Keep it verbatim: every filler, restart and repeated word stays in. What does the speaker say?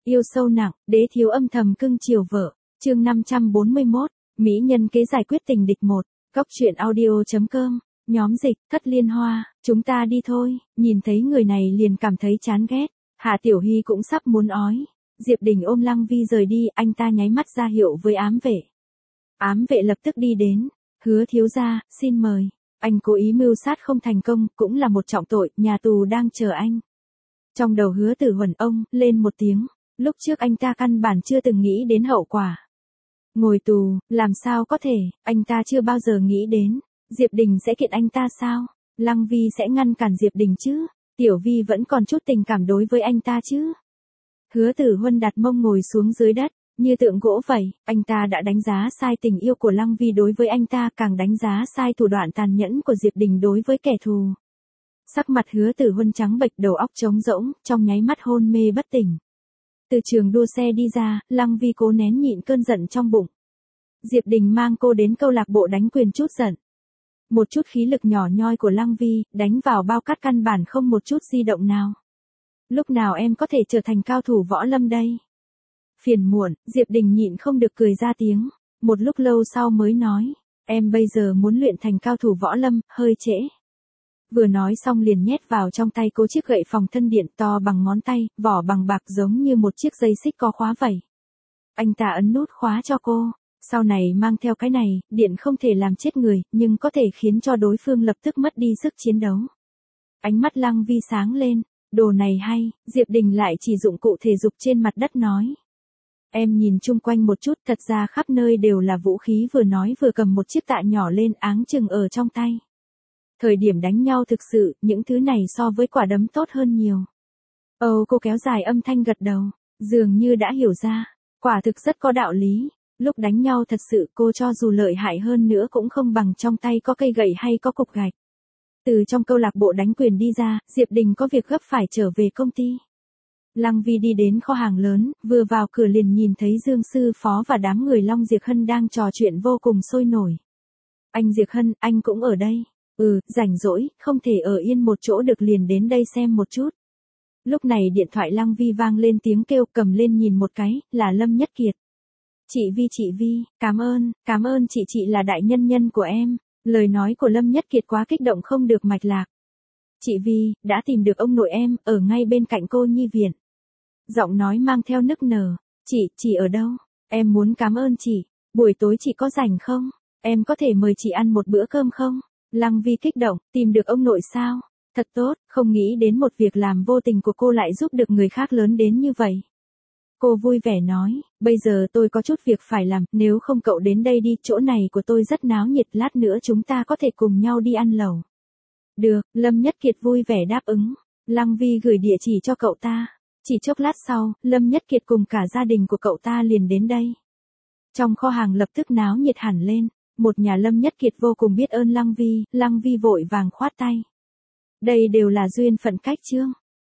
Yêu sâu nặng, đế thiếu âm thầm cưng chiều vợ. Chương năm trăm bốn mươi mốt, mỹ nhân kế giải quyết tình địch một. Cóc truyện audio chấm com. Nhóm dịch, Thất Liên Hoa, chúng ta đi thôi. Nhìn thấy người này liền cảm thấy chán ghét. Hạ Tiểu Hy cũng sắp muốn ói. Diệp Đình ôm Lăng Vi rời đi, anh ta nháy mắt ra hiệu với ám vệ. Ám vệ lập tức đi đến. Hứa thiếu gia, xin mời. Anh cố ý mưu sát không thành công, cũng là một trọng tội, nhà tù đang chờ anh. Trong đầu Hứa Tử Huẩn ông lên một tiếng. Lúc trước anh ta căn bản chưa từng nghĩ đến hậu quả. Ngồi tù, làm sao có thể, anh ta chưa bao giờ nghĩ đến. Diệp Đình sẽ kiện anh ta sao? Lăng Vi sẽ ngăn cản Diệp Đình chứ? Tiểu Vi vẫn còn chút tình cảm đối với anh ta chứ? Hứa Tử Huân đặt mông ngồi xuống dưới đất, như tượng gỗ vậy, anh ta đã đánh giá sai tình yêu của Lăng Vi đối với anh ta, càng đánh giá sai thủ đoạn tàn nhẫn của Diệp Đình đối với kẻ thù. Sắc mặt Hứa Tử Huân trắng bệch, đầu óc trống rỗng, trong nháy mắt hôn mê bất tỉnh. Từ trường đua xe đi ra, Lăng Vi cố nén nhịn cơn giận trong bụng. Diệp Đình mang cô đến câu lạc bộ đánh quyền chút giận. Một chút khí lực nhỏ nhoi của Lăng Vi, đánh vào bao cát căn bản không một chút di động nào. Lúc nào em có thể trở thành cao thủ võ lâm đây? Phiền muộn, Diệp Đình nhịn không được cười ra tiếng. Một lúc lâu sau mới nói, em bây giờ muốn luyện thành cao thủ võ lâm, hơi trễ. Vừa nói xong liền nhét vào trong tay cô chiếc gậy phòng thân điện to bằng ngón tay, vỏ bằng bạc giống như một chiếc dây xích có khóa vậy. Anh ta ấn nút khóa cho cô. Sau này mang theo cái này, điện không thể làm chết người, nhưng có thể khiến cho đối phương lập tức mất đi sức chiến đấu. Ánh mắt Lăng Vi sáng lên, đồ này hay, Diệp Đình lại chỉ dụng cụ thể dục trên mặt đất nói. Em nhìn chung quanh một chút, thật ra khắp nơi đều là vũ khí, vừa nói vừa cầm một chiếc tạ nhỏ lên áng chừng ở trong tay. Thời điểm đánh nhau thực sự, những thứ này so với quả đấm tốt hơn nhiều. Ồ, cô kéo dài âm thanh gật đầu, dường như đã hiểu ra, quả thực rất có đạo lý. Lúc đánh nhau thật sự cô cho dù lợi hại hơn nữa cũng không bằng trong tay có cây gậy hay có cục gạch. Từ trong câu lạc bộ đánh quyền đi ra, Diệp Đình có việc gấp phải trở về công ty. Lăng Vi đi đến kho hàng lớn, vừa vào cửa liền nhìn thấy Dương Sư Phó và đám người Long Diệp Hân đang trò chuyện vô cùng sôi nổi. Anh Diệp Hân, anh cũng ở đây. Ừ, rảnh rỗi, không thể ở yên một chỗ được liền đến đây xem một chút. Lúc này điện thoại Lăng Vi vang lên tiếng kêu, cầm lên nhìn một cái, là Lâm Nhất Kiệt. Chị Vi chị Vi, cảm ơn, cảm ơn chị chị là đại nhân nhân của em. Lời nói của Lâm Nhất Kiệt quá kích động không được mạch lạc. Chị Vi, đã tìm được ông nội em, ở ngay bên cạnh cô nhi viện. Giọng nói mang theo nức nở. Chị, chị ở đâu? Em muốn cảm ơn chị. Buổi tối chị có rảnh không? Em có thể mời chị ăn một bữa cơm không? Lăng Vi kích động, tìm được ông nội sao? Thật tốt, không nghĩ đến một việc làm vô tình của cô lại giúp được người khác lớn đến như vậy. Cô vui vẻ nói, bây giờ tôi có chút việc phải làm, nếu không cậu đến đây đi, chỗ này của tôi rất náo nhiệt, lát nữa chúng ta có thể cùng nhau đi ăn lẩu. Được, Lâm Nhất Kiệt vui vẻ đáp ứng. Lăng Vi gửi địa chỉ cho cậu ta. Chỉ chốc lát sau, Lâm Nhất Kiệt cùng cả gia đình của cậu ta liền đến đây. Trong kho hàng lập tức náo nhiệt hẳn lên. Một nhà Lâm Nhất Kiệt vô cùng biết ơn Lăng Vi, Lăng Vi vội vàng khoát tay. Đây đều là duyên phận cách chương.